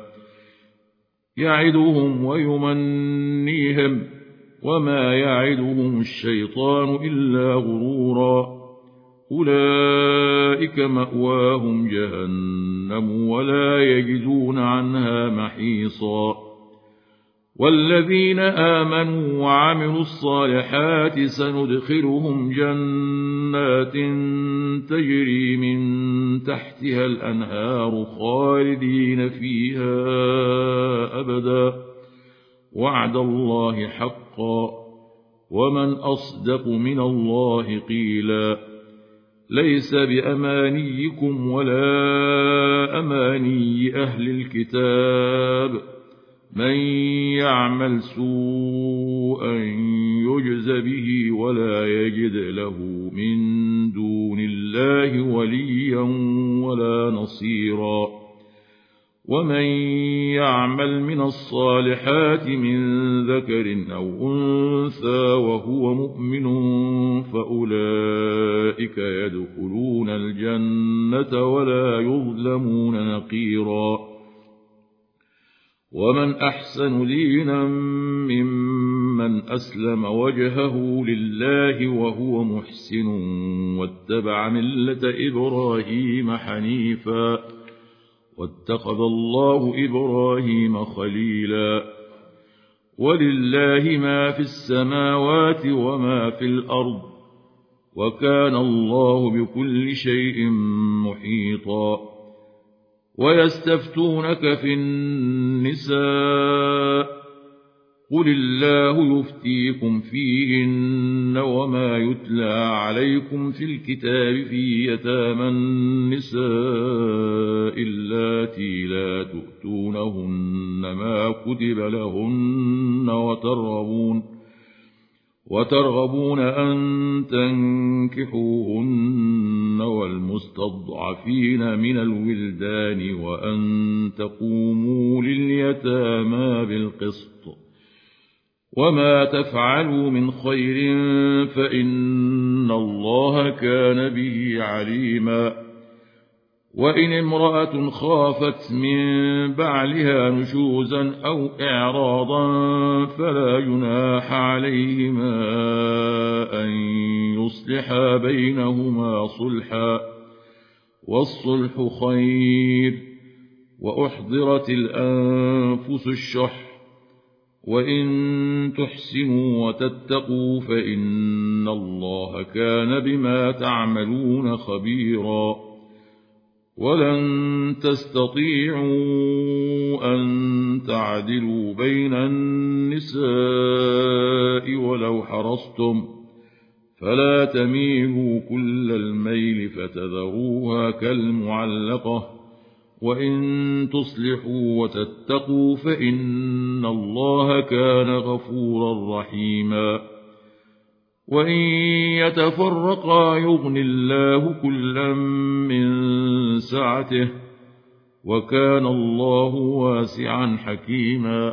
يعدهم ويمنيهم وما يعدهم الشيطان إلا غرورا أولئك مأواهم جهنم ولا يجدون عنها محيصا والذين آمنوا وعملوا الصالحات سندخلهم جنات تجري من تحتها الأنهار خالدين فيها أبدا وعد الله حقا ومن أصدق من الله قيلا ليس بأمانيكم ولا أماني أهل الكتاب من يعمل سوءا يجز به ولا يجد له من دون الله وليا ولا نصيرا ومن يعمل من الصالحات من ذكر أو أنثى وهو مؤمن فأولئك يدخلون الجنة ولا يظلمون نقيرا ومن أحسن دينا ممن أسلم وجهه لله وهو محسن واتبع ملة إبراهيم حنيفا واتخذ الله إبراهيم خليلا ولله ما في السماوات وما في الأرض وكان الله بكل شيء محيطا ويستفتونك في النساء قل الله يفتيكم فيهن وما يتلى عليكم في الكتاب في يتامى النساء اللاتي لا تؤتونهن ما كتب لهن وترغبون وترغبون أن تنكحوهن والمستضعفين من الولدان وأن تقوموا لليتامى بالقسط وما تفعلوا من خير فإن الله كان به عليما وإن امرأة خافت من بعلها نشوزا أو إعراضا فلا جناح عليهما أن يصلحا بينهما صلحا والصلح خير وأحضرت الأنفس الشح وإن تحسنوا وتتقوا فإن الله كان بما تعملون خبيرا ولن تستطيعوا أن تعدلوا بين النساء ولو حرصتم فلا تميلوا كل الميل فتذروها كالمعلقة وإن تصلحوا وتتقوا فإن الله كان غفورا رحيما وإن يتفرقا يغن الله كلا من سعته وكان الله واسعا حكيما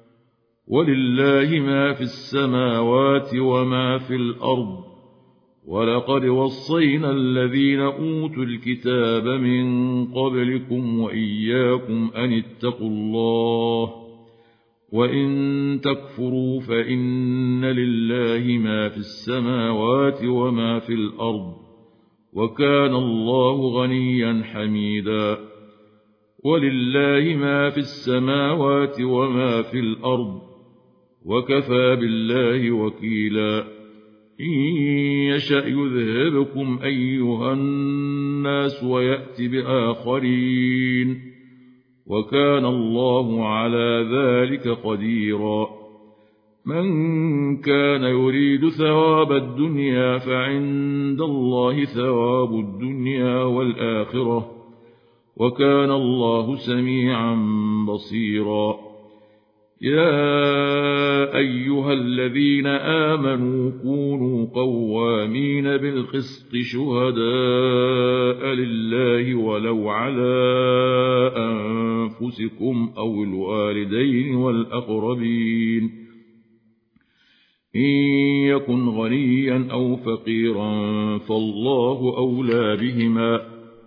ولله ما في السماوات وما في الأرض ولقد وصينا الذين أوتوا الكتاب من قبلكم وإياكم أن اتقوا الله وإن تكفروا فإن لله ما في السماوات وما في الأرض وكان الله غنيا حميدا ولله ما في السماوات وما في الأرض وكفى بالله وكيلا إن يشأ يذهبكم أيها الناس ويأتي بآخرين وكان الله على ذلك قديرا من كان يريد ثواب الدنيا فعند الله ثواب الدنيا والآخرة وكان الله سميعا بصيرا يا أيها الذين آمنوا كونوا قوامين بالقسط شهداء لله ولو على أنفسكم أو الوالدين والأقربين إن يكن غنيا أو فقيرا فالله أولى بهما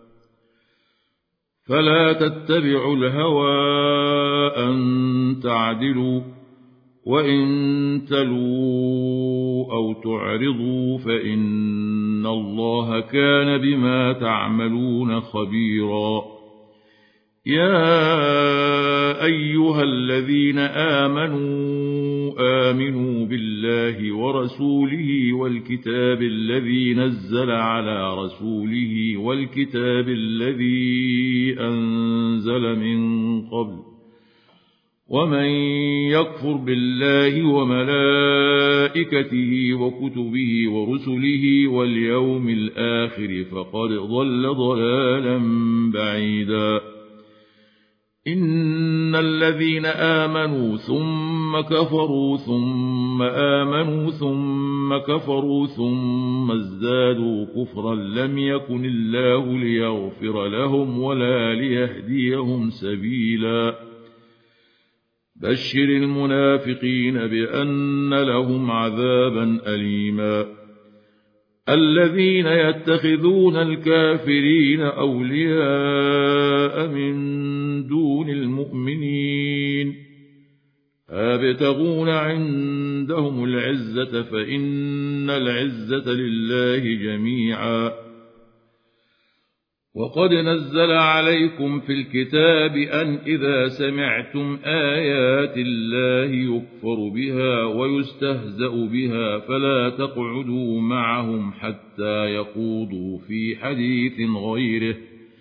فلا تتبعوا الهوى أن تعدلوا وإن تلوا أو تعرضوا فإن الله كان بما تعملون خبيرا يا أيها الذين آمنوا آمنوا بالله ورسوله والكتاب الذي نزل على رسوله والكتاب الذي أنزل من قبل ومن يكفر بالله وملائكته وكتبه ورسله واليوم الآخر فقد ضل ضلالا بعيدا إن الذين آمنوا ثم كفروا ثم آمنوا ثم كفروا ثم ازدادوا كفرا لم يكن الله ليغفر لهم ولا ليهديهم سبيلا بشر المنافقين بأن لهم عذابا أليما الذين يتخذون الكافرين أولياء من دون المؤمنين أبتغون عندهم العزة فإن العزة لله جميعا وقد نزل عليكم في الكتاب أن إذا سمعتم آيات الله يكفر بها ويستهزأ بها فلا تقعدوا معهم حتى يخوضوا في حديث غيره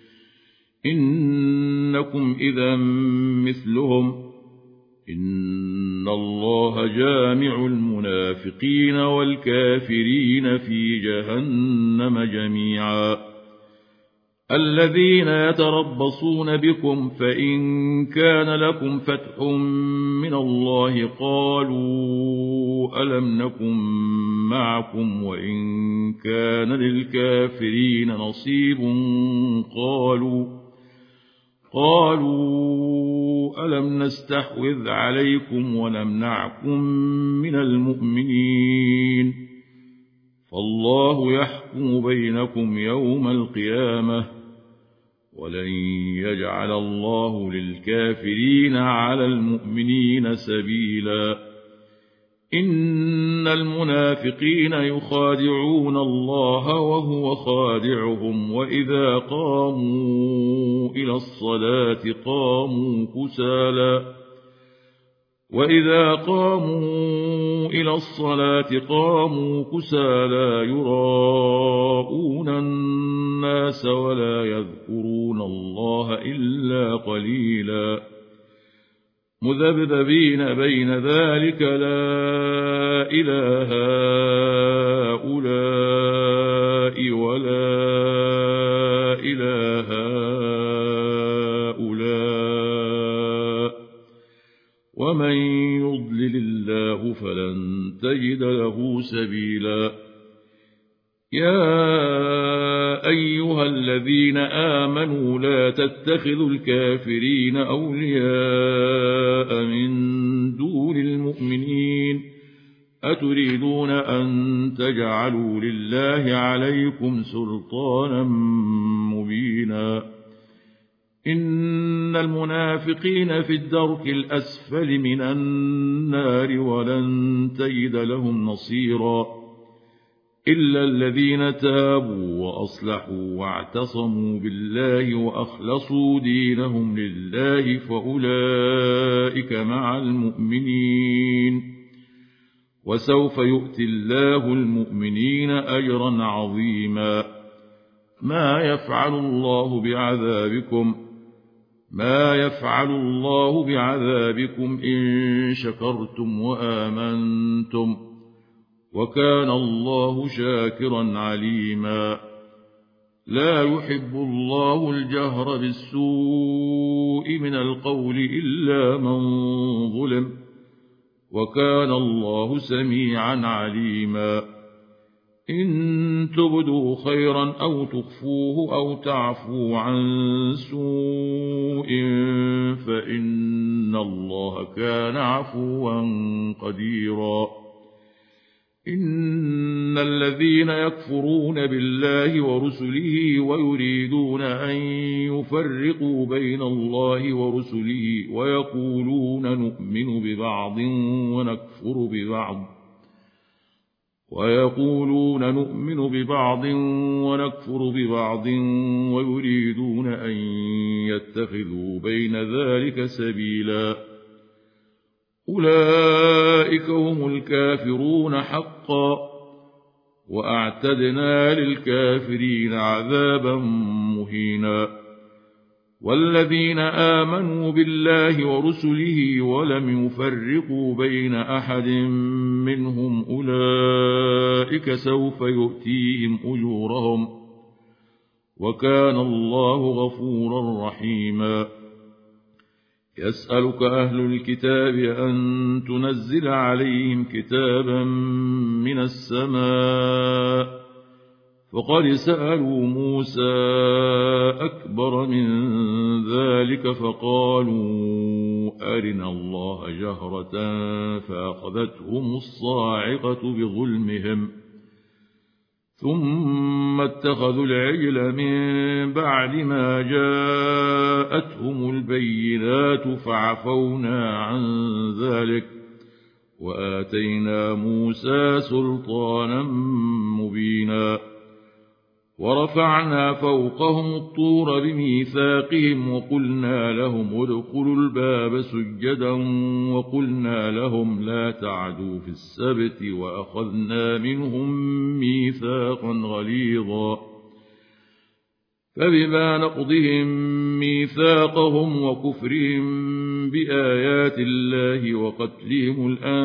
إنكم إذا مثلهم إن الله جامع المنافقين والكافرين في جهنم جميعا الذين يتربصون بكم فإن كان لكم فتح من الله قالوا ألم نكن معكم وإن كان للكافرين نصيب قالوا قالوا ألم نستحوذ عليكم ونمنعكم من المؤمنين فالله يحكم بينكم يوم القيامة ولن يجعل الله للكافرين على المؤمنين سبيلا إن المنافقين يخادعون الله وهو خادعهم وإذا قاموا إلى الصلاة قاموا كسالى وإذا قاموا إلى الصلاة قاموا كسالى يراءون الناس ولا يذكرون الله إلا قليلا مذبذبين بين ذلك لا إله هؤلاء ولا إله هؤلاء ومن يضلل الله فلن تجد له سبيلا يا أيها الذين آمنوا لا تتخذوا الكافرين أولياء من دون المؤمنين أتريدون أن تجعلوا لله عليكم سلطانا مبينا إن المنافقين في الدرك الأسفل من النار ولن تجد لهم نصيرا إلا الذين تابوا وأصلحوا واعتصموا بالله وأخلصوا دينهم لله فأولئك مع المؤمنين وسوف يؤتي الله المؤمنين أجرا عظيما ما يفعل الله بعذابكم ما يفعل الله بعذابكم إن شكرتم وآمنتم وكان الله شاكرا عليما لا يحب الله الجهر بالسوء من القول إلا من ظلم وكان الله سميعا عليما إن تبدوا خيرا أو تخفوه أو تعفوا عن سوء فإن الله كان عفوا قديرا إن الذين يكفرون بالله ورسله ويريدون أن يفرقوا بين الله ورسله ويقولون نؤمن ببعض ونكفر ببعض ويقولون نؤمن ببعض ونكفر ببعض ويريدون أن يتخذوا بين ذلك سبيلا أولئك هم الكافرون حقا وأعتدنا للكافرين عذابا مهينا والذين آمنوا بالله ورسله ولم يفرقوا بين أحد منهم أولئك سوف يؤتيهم أجورهم وكان الله غفورا رحيما يسألك أهل الكتاب أن تنزل عليهم كتابا من السماء فقد سألوا موسى أكبر من ذلك فقالوا أرنا الله جهرة فأخذتهم الصاعقة بظلمهم ثم اتخذوا العجل من بعد ما جاءتهم البينات فعفونا عن ذلك وآتينا موسى سلطانا مبينا ورفعنا فوقهم الطور بميثاقهم وقلنا لهم ادخلوا الباب سجدا وقلنا لهم لا تعدوا في السبت وأخذنا منهم ميثاقا غليظا فبما نقضهم ميثاقهم وكفرهم بآيات الله وقتلهم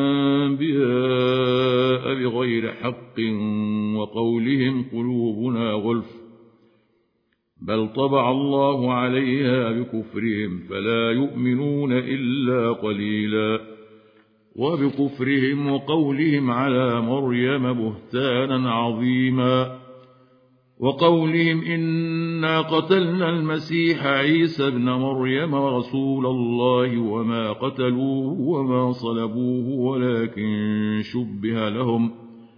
الأنبياء بغير حق وقولهم قلوبنا غلف بل طبع الله عليها بكفرهم فلا يؤمنون إلا قليلا وبكفرهم وقولهم على مريم بهتانا عظيما وقولهم إنا قتلنا المسيح عيسى ابن مريم رسول الله وما قتلوه وما صلبوه ولكن شبه لهم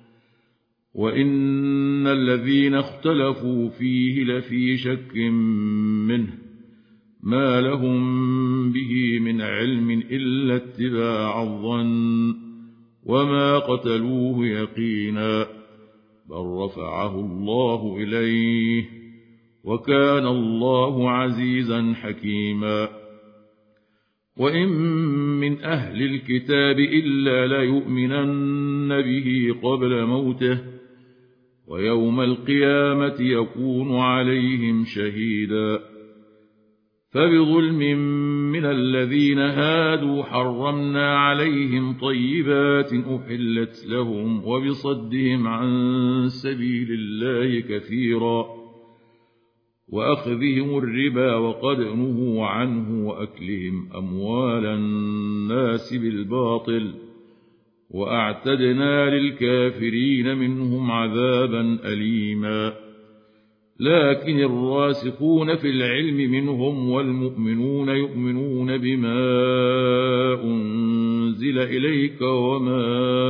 وإن الذين اختلفوا فيه لفي شك منه ما لهم به من علم إلا اتباع الظن وما قتلوه يقينا بل رفعه الله إليه وكان الله عزيزا حكيما وإن من أهل الكتاب إلا ليؤمنن به قبل موته ويوم القيامة يكون عليهم شهيدا فبظلم من الذين هادوا حرمنا عليهم طيبات أحلت لهم وبصدهم عن سبيل الله كثيرا وأخذهم الربا وقد نهوا عنه وأكلهم أموال الناس بالباطل وأعتدنا للكافرين منهم عذابا أليما لكن الراسخون في العلم منهم والمؤمنون يؤمنون بما أنزل إليك وما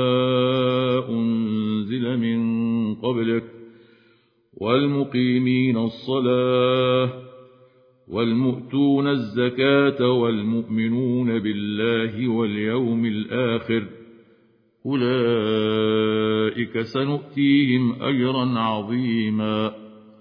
أنزل من قبلك والمقيمين الصلاة والمؤتون الزكاة والمؤمنون بالله واليوم الآخر أولئك سنؤتيهم أجرا عظيما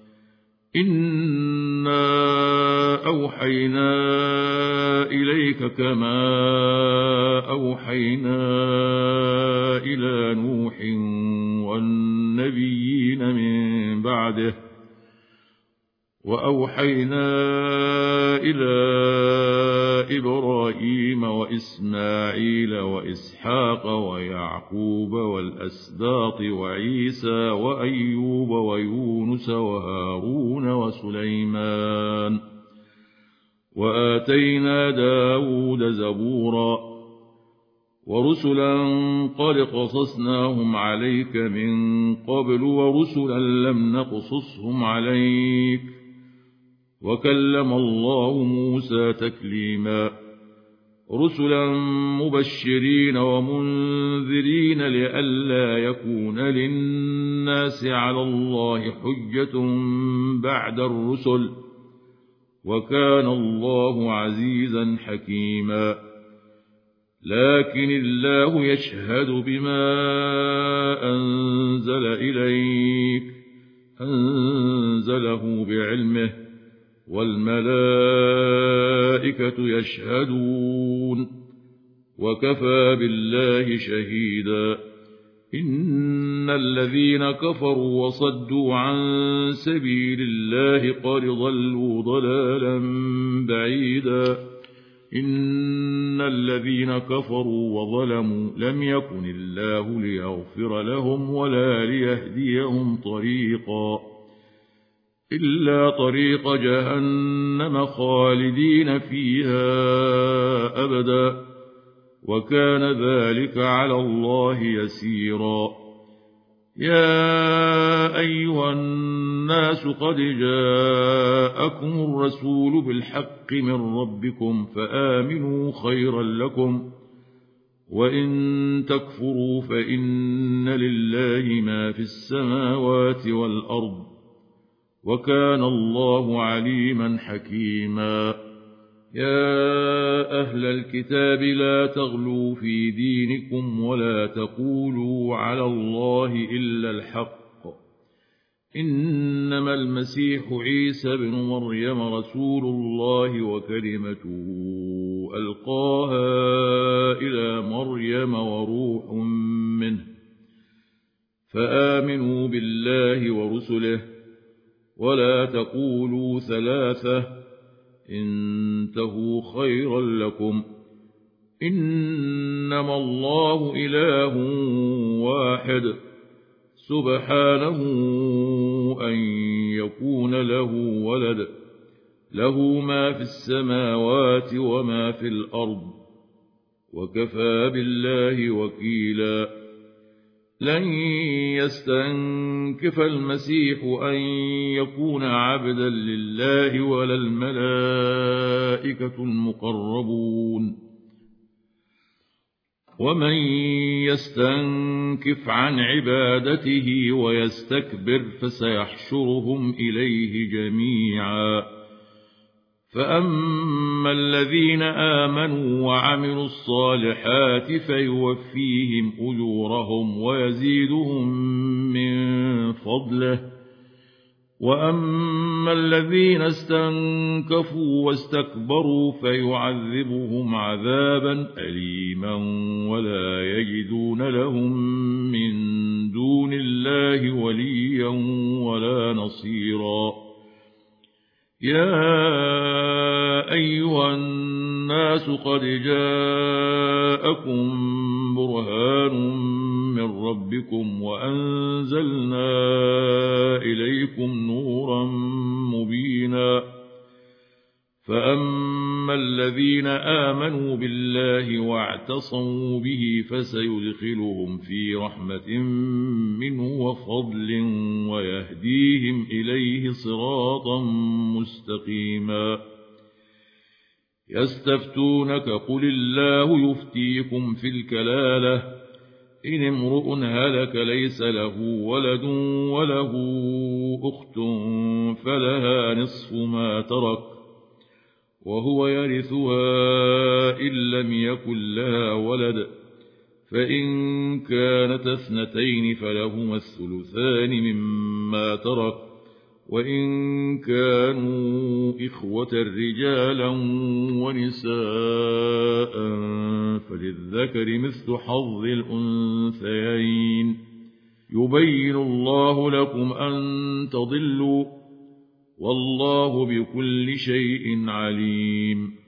إنا أوحينا إليك كما أوحينا إلى نوح والنبيين من بعده وأوحينا إلى إبراهيم وإسماعيل وإسحاق ويعقوب والأسباط وعيسى وأيوب ويونس وهارون وسليمان وآتينا داود زبورا ورسلا قد قصصناهم عليك من قبل ورسلا لم نقصصهم عليك وكلم الله موسى تكليما رسلا مبشرين ومنذرين لئلا يكون للناس على الله حجة بعد الرسل، وكان الله عزيزا حكيما. لكن الله يشهد بما أنزل إليك أنزله بعلمه، والملائكة يشهدون، وكفى بالله شهيدا. إن الذين كفروا وصدوا عن سبيل الله قد ضلوا ضلالا بعيدا. إن الذين كفروا وظلموا لم يكن الله ليغفر لهم ولا ليهديهم طريقا إلا طريق جهنم خالدين فيها أبدا، وكان ذلك على الله يسيرا. يا أيها الناس قد جاءكم الرسول بالحق من ربكم فآمنوا خيرا لكم، وإن تكفروا فإن لله ما في السماوات والأرض، وكان الله عليما حكيما. يا أهل الكتاب لا تغلوا في دينكم ولا تقولوا على الله إلا الحق، إنما المسيح عيسى بن مريم رسول الله وكلمته ألقاها إلى مريم وروح منه، فآمنوا بالله ورسله، ولا تقولوا ثلاثة، انتهوا خيرا لكم، إنما الله إله واحد سبحانه أن يكون له ولد، له ما في السماوات وما في الأرض، وكفى بالله وكيلا. لن يستنكف المسيح أن يكون عبدا لله ولا الملائكة المقربون، ومن يستنكف عن عبادته ويستكبر فسيحشرهم إليه جميعا. فأما الذين آمنوا وعملوا الصالحات فيوفيهم أجورهم ويزيدهم من فضله، وأما الذين استنكفوا واستكبروا فيعذبهم عذابا أليما ولا يجدون لهم من دون الله وليا ولا نصيرا. يا أيها الناس قد جاءكم برهان من ربكم وأنزلنا إليكم نورا مبينا. فأما الذين آمنوا بالله واعتصموا به فسيدخلهم في رحمة منه وفضل ويهديهم إليه صراطا مستقيما. يستفتونك قل الله يفتيكم في الكلالة، إن امرؤ هلك ليس له ولد وله أخت فلها نصف ما ترك وهو يرثها إن لم يكن لها ولد، فإن كانت اثنتين فلهما الثلثان مما ترك، وإن كانوا إخوة رجالا ونساء فللذكر مثل حظ الأنثيين. يبين الله لكم أن تضلوا، والله بكل شيء عليم.